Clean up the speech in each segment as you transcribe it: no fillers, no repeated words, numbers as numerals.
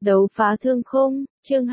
Đấu phá thương khung, chương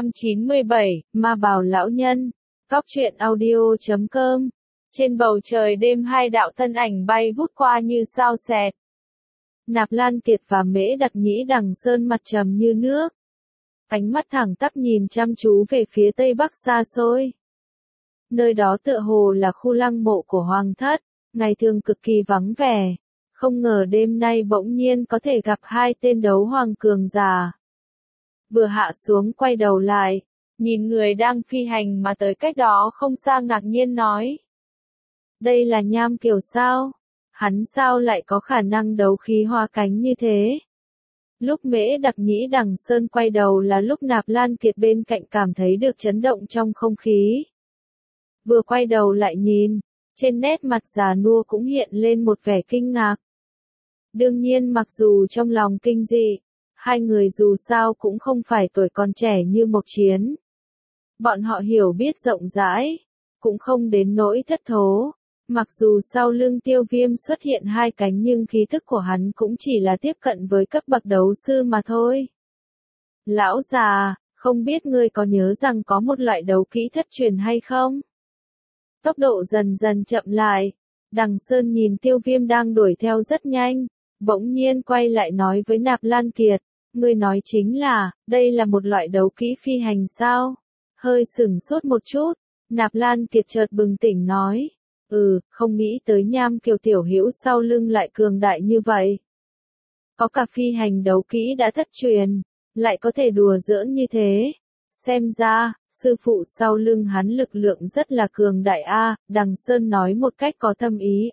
297, Ma Bào Lão Nhân. Góc truyện audio.com. Trên bầu trời đêm hai đạo thân ảnh bay vút qua như sao xẹt. Nạp Lan Kiệt và Mễ Đặc Nhĩ Đằng Sơn mặt trầm như nước. Ánh mắt thẳng tắp nhìn chăm chú về phía tây bắc xa xôi. Nơi đó tựa hồ là khu lăng mộ của Hoàng thất, ngày thường cực kỳ vắng vẻ. Không ngờ đêm nay bỗng nhiên có thể gặp hai tên đấu hoàng cường giả. Vừa hạ xuống quay đầu lại, nhìn người đang phi hành mà tới cách đó không xa ngạc nhiên nói. Đây là Nham Kiều sao? Hắn sao lại có khả năng đấu khí hoa cánh như thế? Lúc Mễ Đặc Nhĩ Đằng Sơn quay đầu là lúc Nạp Lan Kiệt bên cạnh cảm thấy được chấn động trong không khí. Vừa quay đầu lại nhìn, trên nét mặt già nua cũng hiện lên một vẻ kinh ngạc. Đương nhiên mặc dù trong lòng kinh dị, hai người dù sao cũng không phải tuổi còn trẻ như Mộc Chiến. Bọn họ hiểu biết rộng rãi, cũng không đến nỗi thất thố. Mặc dù sau lưng Tiêu Viêm xuất hiện hai cánh nhưng khí thức của hắn cũng chỉ là tiếp cận với cấp bậc đấu sư mà thôi. Lão già, không biết ngươi có nhớ rằng có một loại đấu kỹ thất truyền hay không? Tốc độ dần dần chậm lại, Đằng Sơn nhìn Tiêu Viêm đang đuổi theo rất nhanh, bỗng nhiên quay lại nói với Nạp Lan Kiệt, ngươi nói chính là, đây là một loại đấu kỹ phi hành sao? Hơi sửng sốt một chút, Nạp Lan Kiệt chợt bừng tỉnh nói, không nghĩ tới Nham Kiều tiểu hữu sau lưng lại cường đại như vậy. Có cả phi hành đấu kỹ đã thất truyền, lại có thể đùa giỡn như thế. Xem ra, sư phụ sau lưng hắn lực lượng rất là cường đại a. Đằng Sơn nói một cách có thâm ý,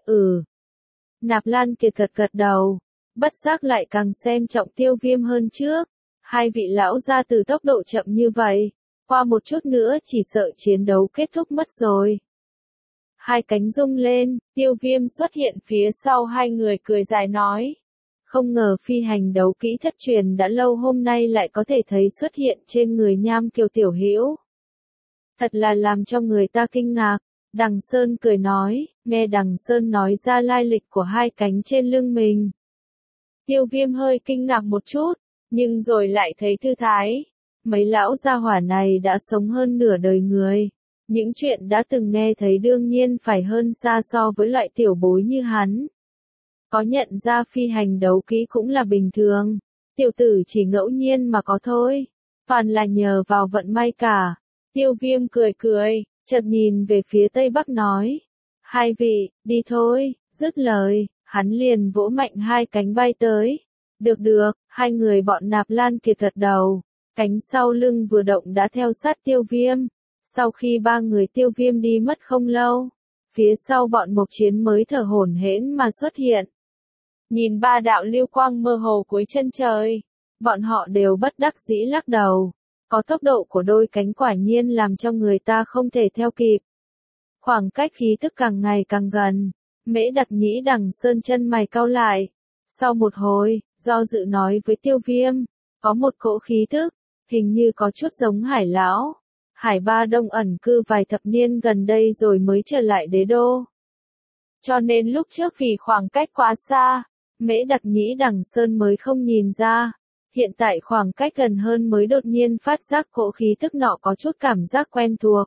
Nạp Lan Kiệt gật gật đầu, bất giác lại càng xem trọng Tiêu Viêm hơn trước. Hai vị lão gia từ tốc độ chậm như vậy, qua một chút nữa chỉ sợ chiến đấu kết thúc mất rồi. Hai cánh rung lên, Tiêu Viêm xuất hiện phía sau hai người cười dài nói. Không ngờ phi hành đấu kỹ thất truyền đã lâu hôm nay lại có thể thấy xuất hiện trên người Nham Kiều tiểu hữu. Thật là làm cho người ta kinh ngạc. Đằng Sơn cười nói, nghe Đằng Sơn nói ra lai lịch của hai cánh trên lưng mình. Tiêu Viêm hơi kinh ngạc một chút, nhưng rồi lại thấy thư thái. Mấy lão gia hỏa này đã sống hơn nửa đời người. Những chuyện đã từng nghe thấy đương nhiên phải hơn xa so với loại tiểu bối như hắn. Có nhận ra phi hành đấu kỹ cũng là bình thường. Tiểu tử chỉ ngẫu nhiên mà có thôi. Toàn là nhờ vào vận may cả. Tiêu Viêm cười cười, chợt nhìn về phía tây bắc nói. Hai vị, đi thôi, dứt lời, hắn liền vỗ mạnh hai cánh bay tới. Được được, hai người bọn Nạp Lan Kiệt gật đầu. Cánh sau lưng vừa động đã theo sát Tiêu Viêm. Sau khi ba người Tiêu Viêm đi mất không lâu, phía sau bọn Mộc Chiến mới thở hổn hển mà xuất hiện. Nhìn ba đạo lưu quang mơ hồ cuối chân trời, bọn họ đều bất đắc dĩ lắc đầu. Có tốc độ của đôi cánh quả nhiên làm cho người ta không thể theo kịp. Khoảng cách khí tức càng ngày càng gần, Mễ Đặc Nhĩ Đằng Sơn chân mày cau lại. Sau một hồi, do dự nói với Tiêu Viêm, có một cỗ khí tức, hình như có chút giống Hải lão. Hải Ba Đông ẩn cư vài thập niên gần đây rồi mới trở lại đế đô. Cho nên lúc trước vì khoảng cách quá xa, Mễ Đặc Nhĩ Đằng Sơn mới không nhìn ra. Hiện tại khoảng cách gần hơn mới đột nhiên phát giác cỗ khí tức nọ có chút cảm giác quen thuộc.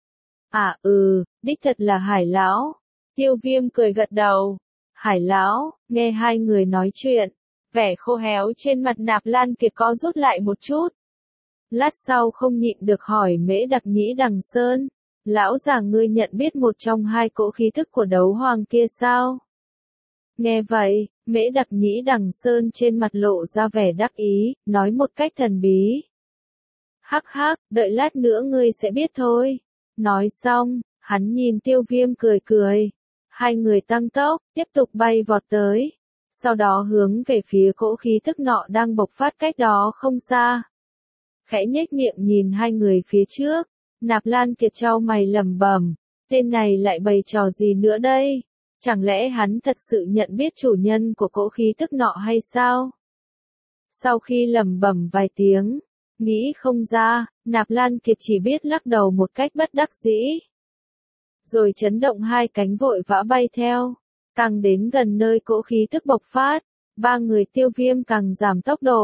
Đích thật là Hải lão. Tiêu Viêm cười gật đầu. Hải lão, nghe hai người nói chuyện, vẻ khô héo trên mặt Nạp Lan Kiệt có rút lại một chút. Lát sau không nhịn được hỏi Mễ Đặc Nhĩ Đằng Sơn, lão già ngươi nhận biết một trong hai cỗ khí thức của đấu hoàng kia sao? Nghe vậy, Mễ Đặc Nhĩ Đằng Sơn trên mặt lộ ra vẻ đắc ý, nói một cách thần bí. Hắc hắc, đợi lát nữa ngươi sẽ biết thôi. Nói xong, hắn nhìn Tiêu Viêm cười cười. Hai người tăng tốc, tiếp tục bay vọt tới. Sau đó hướng về phía cỗ khí thức nọ đang bộc phát cách đó không xa. Khẽ nhếch miệng nhìn hai người phía trước, Nạp Lan Kiệt chau mày lẩm bẩm, tên này lại bày trò gì nữa đây? Chẳng lẽ hắn thật sự nhận biết chủ nhân của cỗ khí tức nọ hay sao? Sau khi lẩm bẩm vài tiếng, nghĩ không ra, Nạp Lan Kiệt chỉ biết lắc đầu một cách bất đắc dĩ. Rồi chấn động hai cánh vội vã bay theo, càng đến gần nơi cỗ khí tức bộc phát, ba người Tiêu Viêm càng giảm tốc độ.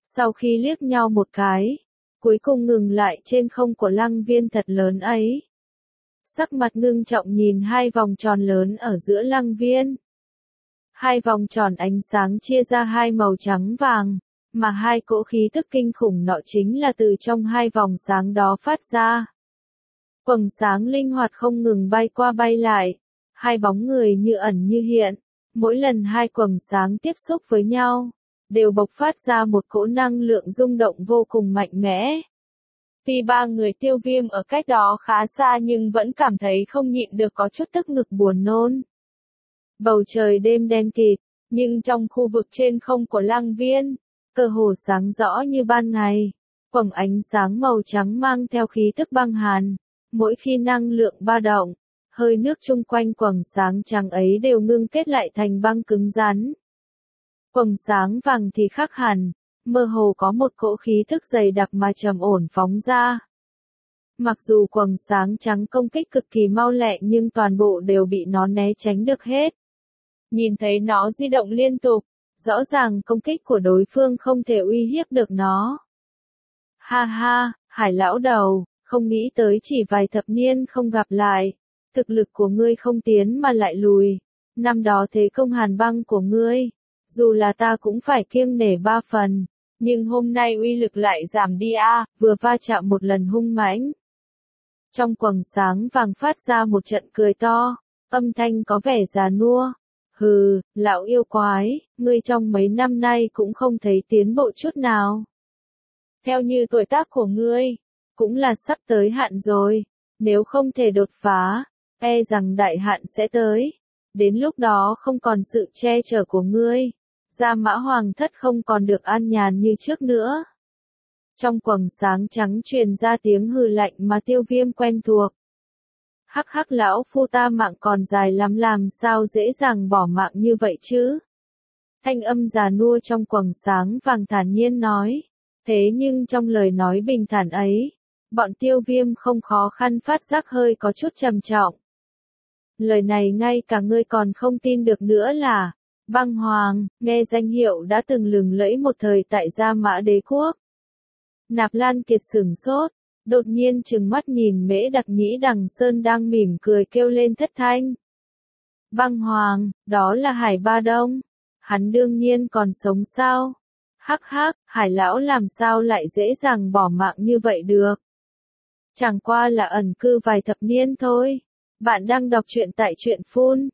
Sau khi liếc nhau một cái, cuối cùng ngừng lại trên không của lăng viên thật lớn ấy. Sắc mặt ngưng trọng nhìn hai vòng tròn lớn ở giữa lăng viên. Hai vòng tròn ánh sáng chia ra hai màu trắng vàng, mà hai cỗ khí tức kinh khủng nọ chính là từ trong hai vòng sáng đó phát ra. Quầng sáng linh hoạt không ngừng bay qua bay lại, hai bóng người như ẩn như hiện, mỗi lần hai quầng sáng tiếp xúc với nhau, đều bộc phát ra một cỗ năng lượng rung động vô cùng mạnh mẽ. Tuy ba người Tiêu Viêm ở cách đó khá xa nhưng vẫn cảm thấy không nhịn được có chút tức ngực buồn nôn. Bầu trời đêm đen kịt, nhưng trong khu vực trên không của lăng viên, cơ hồ sáng rõ như ban ngày. Quầng ánh sáng màu trắng mang theo khí tức băng hàn. Mỗi khi năng lượng ba động, hơi nước chung quanh quầng sáng trắng ấy đều ngưng kết lại thành băng cứng rắn. Quầng sáng vàng thì khác hẳn, mơ hồ có một cỗ khí thức dày đặc mà trầm ổn phóng ra. Mặc dù quầng sáng trắng công kích cực kỳ mau lẹ nhưng toàn bộ đều bị nó né tránh được hết. Nhìn thấy nó di động liên tục, rõ ràng công kích của đối phương không thể uy hiếp được nó. Ha ha, Hải lão đầu, không nghĩ tới chỉ vài thập niên không gặp lại, thực lực của ngươi không tiến mà lại lùi. Năm đó thế công hàn băng của ngươi, dù là ta cũng phải kiêng nể ba phần, nhưng hôm nay uy lực lại giảm đi vừa va chạm một lần hung mãnh. Trong quầng sáng vàng phát ra một trận cười to, âm thanh có vẻ già nua. Hừ, lão yêu quái, ngươi trong mấy năm nay cũng không thấy tiến bộ chút nào. Theo như tuổi tác của ngươi, cũng là sắp tới hạn rồi, nếu không thể đột phá, e rằng đại hạn sẽ tới. Đến lúc đó không còn sự che chở của ngươi, Gia Mã Hoàng thất không còn được an nhàn như trước nữa. Trong quầng sáng trắng truyền ra tiếng hừ lạnh mà Tiêu Viêm quen thuộc. Hắc hắc lão phu ta mạng còn dài lắm làm sao dễ dàng bỏ mạng như vậy chứ. Thanh âm già nua trong quầng sáng vàng thản nhiên nói. Thế nhưng trong lời nói bình thản ấy, bọn Tiêu Viêm không khó khăn phát giác hơi có chút trầm trọng. Lời này ngay cả ngươi còn không tin được nữa là, Băng Hoàng, nghe danh hiệu đã từng lừng lẫy một thời tại Gia Mã Đế Quốc. Nạp Lan Kiệt sửng sốt, đột nhiên trừng mắt nhìn Mễ Đặc Nhĩ Đằng Sơn đang mỉm cười kêu lên thất thanh. Băng Hoàng, đó là Hải Ba Đông, hắn đương nhiên còn sống sao? Hắc hắc, Hải lão làm sao lại dễ dàng bỏ mạng như vậy được? Chẳng qua là ẩn cư vài thập niên thôi. Bạn đang đọc truyện tại truyện phun.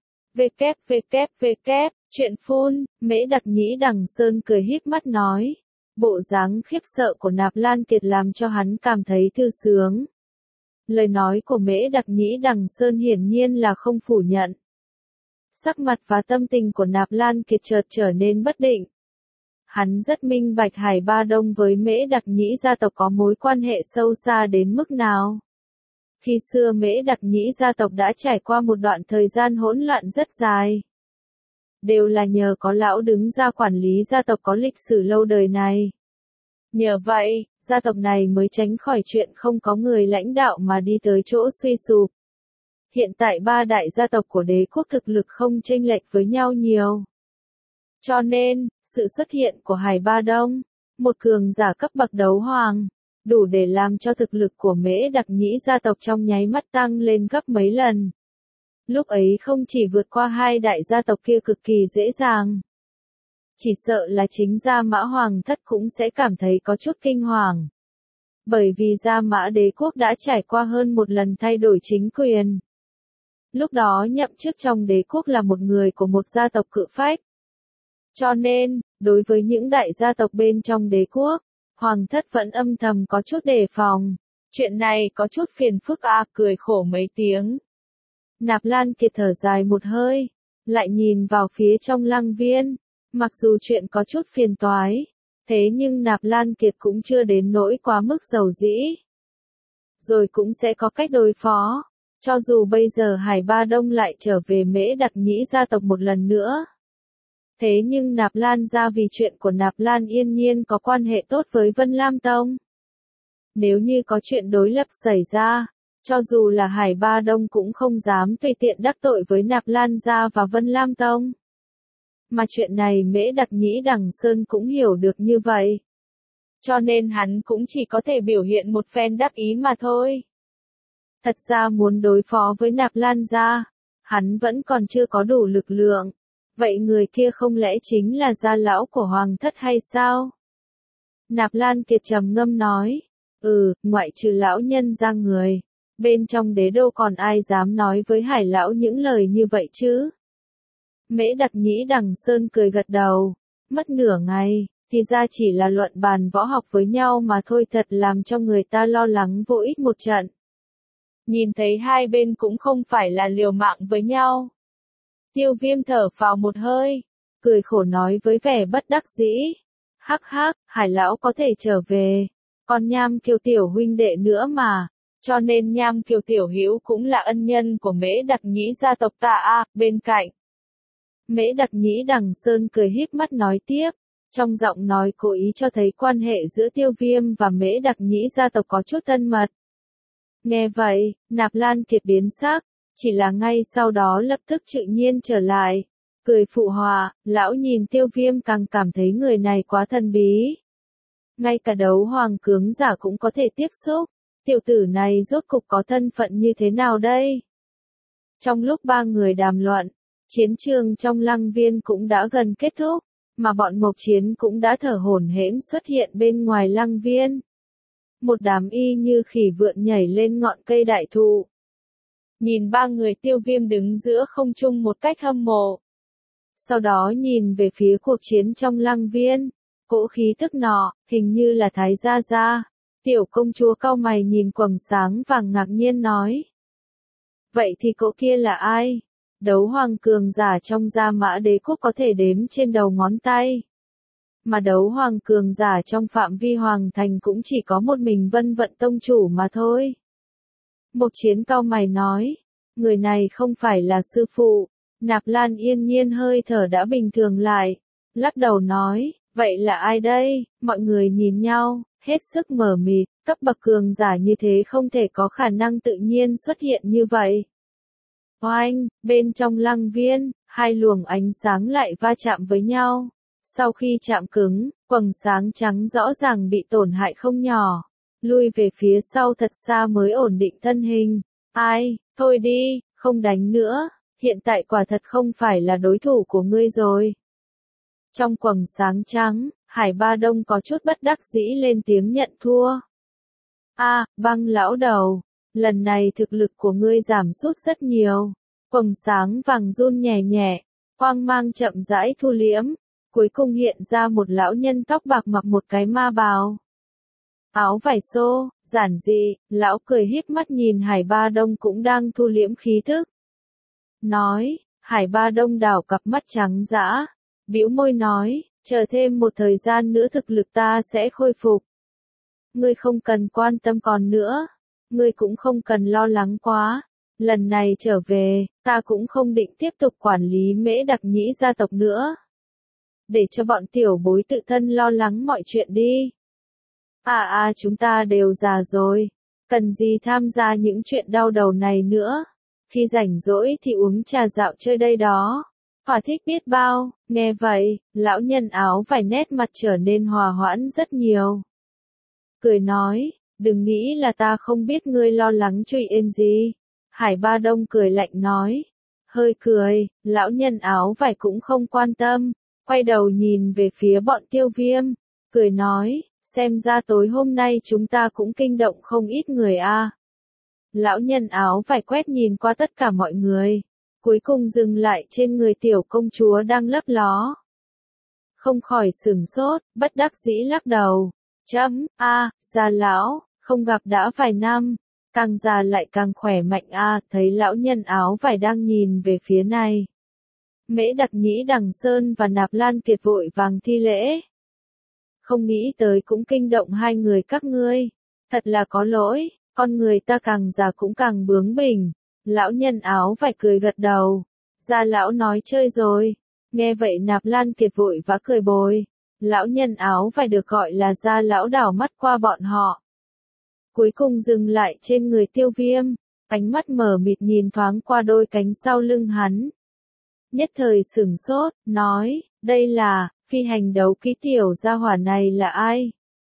Truyện phun, Mễ Đặc Nhĩ Đằng Sơn cười híp mắt nói. Bộ dáng khiếp sợ của Nạp Lan Kiệt làm cho hắn cảm thấy thư sướng. Lời nói của Mễ Đặc Nhĩ Đằng Sơn hiển nhiên là không phủ nhận. Sắc mặt và tâm tình của Nạp Lan Kiệt chợt trở nên bất định. Hắn rất minh bạch Hải Ba Đông với Mễ Đặc Nhĩ gia tộc có mối quan hệ sâu xa đến mức nào. Khi xưa Mễ Đặc Nhĩ gia tộc đã trải qua một đoạn thời gian hỗn loạn rất dài. Đều là nhờ có lão đứng ra quản lý gia tộc có lịch sử lâu đời này. Nhờ vậy, gia tộc này mới tránh khỏi chuyện không có người lãnh đạo mà đi tới chỗ suy sụp. Hiện tại ba đại gia tộc của đế quốc thực lực không chênh lệch với nhau nhiều. Cho nên, sự xuất hiện của Hải Ba Đông, một cường giả cấp bậc đấu hoàng, đủ để làm cho thực lực của Mễ Đặc Nhĩ gia tộc trong nháy mắt tăng lên gấp mấy lần. Lúc ấy không chỉ vượt qua hai đại gia tộc kia cực kỳ dễ dàng. Chỉ sợ là chính Gia Mã Hoàng thất cũng sẽ cảm thấy có chút kinh hoàng. Bởi vì Gia Mã Đế Quốc đã trải qua hơn một lần thay đổi chính quyền. Lúc đó nhậm chức trong đế quốc là một người của một gia tộc cự phách. Cho nên, đối với những đại gia tộc bên trong đế quốc, Hoàng thất vẫn âm thầm có chút đề phòng. Chuyện này có chút phiền phức cười khổ mấy tiếng. Nạp Lan Kiệt thở dài một hơi, lại nhìn vào phía trong lăng viên. Mặc dù chuyện có chút phiền toái, thế nhưng Nạp Lan Kiệt cũng chưa đến nỗi quá mức giàu dĩ. Rồi cũng sẽ có cách đối phó, cho dù bây giờ Hải Ba Đông lại trở về Mễ Đặc Nhĩ gia tộc một lần nữa. Thế nhưng Nạp Lan gia vì chuyện của Nạp Lan Yên Nhiên có quan hệ tốt với Vân Lam Tông. Nếu như có chuyện đối lập xảy ra, cho dù là Hải Ba Đông cũng không dám tùy tiện đắc tội với Nạp Lan gia và Vân Lam Tông. Mà chuyện này Mễ Đặc Nhĩ Đằng Sơn cũng hiểu được như vậy. cho nên hắn cũng chỉ có thể biểu hiện một phen đắc ý mà thôi. Thật ra muốn đối phó với Nạp Lan gia, hắn vẫn còn chưa có đủ lực lượng. Vậy người kia không lẽ chính là gia lão của Hoàng thất hay sao? Nạp Lan Kiệt trầm ngâm nói, ngoại trừ lão nhân ra người, bên trong đế đô còn ai dám nói với Hải lão những lời như vậy chứ? Mễ Đặc Nhĩ Đằng Sơn cười gật đầu, mất nửa ngày, thì ra chỉ là luận bàn võ học với nhau mà thôi, thật làm cho người ta lo lắng vô ích một trận. Nhìn thấy hai bên cũng không phải là liều mạng với nhau. Tiêu Viêm thở phào một hơi, cười khổ nói với vẻ bất đắc dĩ. Hắc hắc, Hải lão có thể trở về, còn Nham Kiều tiểu huynh đệ nữa mà, cho nên Nham Kiều tiểu hữu cũng là ân nhân của Mễ Đặc Nhĩ gia tộc ta a. Bên cạnh, Mễ Đặc Nhĩ Đằng Sơn cười híp mắt nói tiếp, trong giọng nói cố ý cho thấy quan hệ giữa Tiêu Viêm và Mễ Đặc Nhĩ gia tộc có chút thân mật. Nghe vậy, Nạp Lan Kiệt biến sắc, chỉ là ngay sau đó lập tức tự nhiên trở lại, cười phụ họa, lão nhìn Tiêu Viêm càng cảm thấy người này quá thần bí. Ngay cả đấu hoàng cường giả cũng có thể tiếp xúc, tiểu tử này rốt cục có thân phận như thế nào đây? Trong lúc ba người đàm luận, chiến trường trong Lăng Viên cũng đã gần kết thúc, mà bọn Mộc Chiến cũng đã thở hổn hển xuất hiện bên ngoài Lăng Viên. Một đám y như khỉ vượn nhảy lên ngọn cây đại thụ. Nhìn ba người Tiêu Viêm đứng giữa không trung một cách hâm mộ. Sau đó nhìn về phía cuộc chiến trong Lăng Viên, cỗ khí tức nọ, hình như là Thái Gia Gia. Tiểu công chúa cau mày nhìn quầng sáng vàng ngạc nhiên nói. Vậy thì cỗ kia là ai? Đấu hoàng cường giả trong Gia Mã Đế quốc có thể đếm trên đầu ngón tay. Mà đấu hoàng cường giả trong phạm vi hoàng thành cũng chỉ có một mình Vân Vận tông chủ mà thôi. Mộc Chiến cau mày nói, người này không phải là sư phụ. Nạp Lan Yên Nhiên hơi thở đã bình thường lại, lắc đầu nói, vậy là ai đây? Mọi người nhìn nhau, hết sức mờ mịt, cấp bậc cường giả như thế không thể có khả năng tự nhiên xuất hiện như vậy. Oanh, bên trong Lăng Viên, hai luồng ánh sáng lại va chạm với nhau. Sau khi chạm cứng, quầng sáng trắng rõ ràng bị tổn hại không nhỏ, lui về phía sau thật xa mới ổn định thân hình. Ai, thôi đi, không đánh nữa, hiện tại quả thật không phải là đối thủ của ngươi rồi. Trong quầng sáng trắng, Hải Ba Đông có chút bất đắc dĩ lên tiếng nhận thua. Băng lão đầu, lần này thực lực của ngươi giảm sút rất nhiều. Quầng sáng vàng run nhẹ nhẹ, quang mang chậm rãi thu liễm. Cuối cùng hiện ra một lão nhân tóc bạc mặc một cái ma bào. Áo vải xô, giản dị, lão cười híp mắt nhìn Hải Ba Đông cũng đang thu liễm khí thức. Nói, Hải Ba Đông đảo cặp mắt trắng dã, bĩu môi nói, chờ thêm một thời gian nữa thực lực ta sẽ khôi phục. Ngươi không cần quan tâm còn nữa, ngươi cũng không cần lo lắng quá. Lần này trở về, ta cũng không định tiếp tục quản lý Mễ Đặc Nhĩ gia tộc nữa. Để cho bọn tiểu bối tự thân lo lắng mọi chuyện đi. Chúng ta đều già rồi, cần gì tham gia những chuyện đau đầu này nữa. Khi rảnh rỗi thì uống trà dạo chơi đây đó. Thỏa thích biết bao. Nghe vậy, lão nhân áo vải nét mặt trở nên hòa hoãn rất nhiều. Cười nói, đừng nghĩ là ta không biết ngươi lo lắng truy ên gì. Hải Ba Đông cười lạnh nói. Hơi cười, lão nhân áo vải cũng không quan tâm. Quay đầu nhìn về phía bọn Tiêu Viêm, cười nói, xem ra tối hôm nay chúng ta cũng kinh động không ít người a. Lão nhân áo vải quét nhìn qua tất cả mọi người, cuối cùng dừng lại trên người tiểu công chúa đang lấp ló. Không khỏi sửng sốt, bất đắc dĩ lắc đầu. Già lão, không gặp đã vài năm, càng già lại càng khỏe mạnh thấy lão nhân áo vải đang nhìn về phía này. Mễ Đặc Nhĩ Đằng Sơn và Nạp Lan Kiệt vội vàng thi lễ. Không nghĩ tới cũng kinh động hai người các ngươi. Thật là có lỗi, con người ta càng già cũng càng bướng bỉnh. Lão nhân áo vải cười gật đầu. Gia lão nói chơi rồi. Nghe vậy Nạp Lan Kiệt vội vã cười bồi. Lão nhân áo vải được gọi là gia lão đảo mắt qua bọn họ. Cuối cùng dừng lại trên người Tiêu Viêm. Ánh mắt mở mịt nhìn thoáng qua đôi cánh sau lưng hắn. Nhất thời sửng sốt, nói, đây là, phi hành đấu ký tiểu gia hỏa này là ai?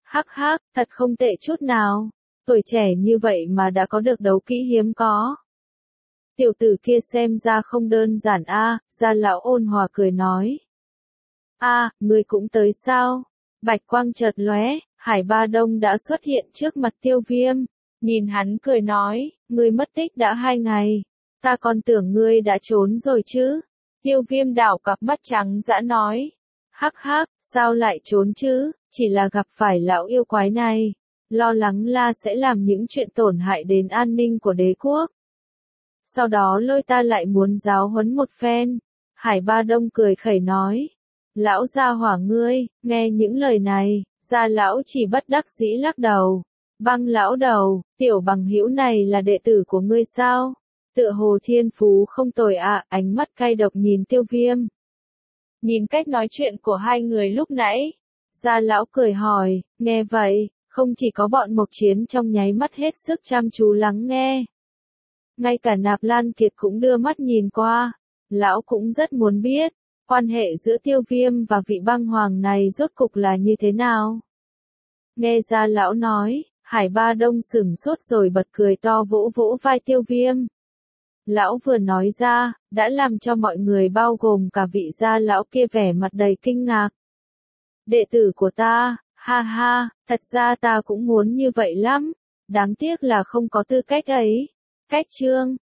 Hắc hắc, thật không tệ chút nào. Tuổi trẻ như vậy mà đã có được đấu kỹ hiếm có. Tiểu tử kia xem ra không đơn giản a, Gia lão ôn hòa cười nói. A, ngươi cũng tới sao? Bạch quang chợt lóe, Hải Ba Đông đã xuất hiện trước mặt Tiêu Viêm. Nhìn hắn cười nói, ngươi mất tích đã 2 ngày. Ta còn tưởng ngươi đã trốn rồi chứ. Tiêu Viêm đảo cặp mắt trắng dã nói. Hắc hắc, sao lại trốn chứ, chỉ là gặp phải lão yêu quái này. Lo lắng là sẽ làm những chuyện tổn hại đến an ninh của đế quốc. Sau đó lôi ta lại muốn giáo huấn một phen. Hải Ba Đông cười khẩy nói. Lão gia hỏa ngươi, nghe những lời này, Gia lão chỉ bất đắc dĩ lắc đầu. Băng lão đầu, tiểu bằng hữu này là đệ tử của ngươi sao? Tựa hồ thiên phú không tồi ạ, ánh mắt cay độc nhìn Tiêu Viêm. Nhìn cách nói chuyện của hai người lúc nãy, Gia lão cười hỏi, nghe vậy, không chỉ có bọn Mộc Chiến trong nháy mắt hết sức chăm chú lắng nghe. Ngay cả Nạp Lan Kiệt cũng đưa mắt nhìn qua, lão cũng rất muốn biết, quan hệ giữa Tiêu Viêm và vị băng hoàng này rốt cục là như thế nào. Nghe Gia lão nói, Hải Ba Đông sửng sốt rồi bật cười to vỗ vỗ vai Tiêu Viêm. Lão vừa nói ra, đã làm cho mọi người bao gồm cả vị Gia lão kia vẻ mặt đầy kinh ngạc. Đệ tử của ta, ha ha, thật ra ta cũng muốn như vậy lắm, đáng tiếc là không có tư cách ấy. Cách chương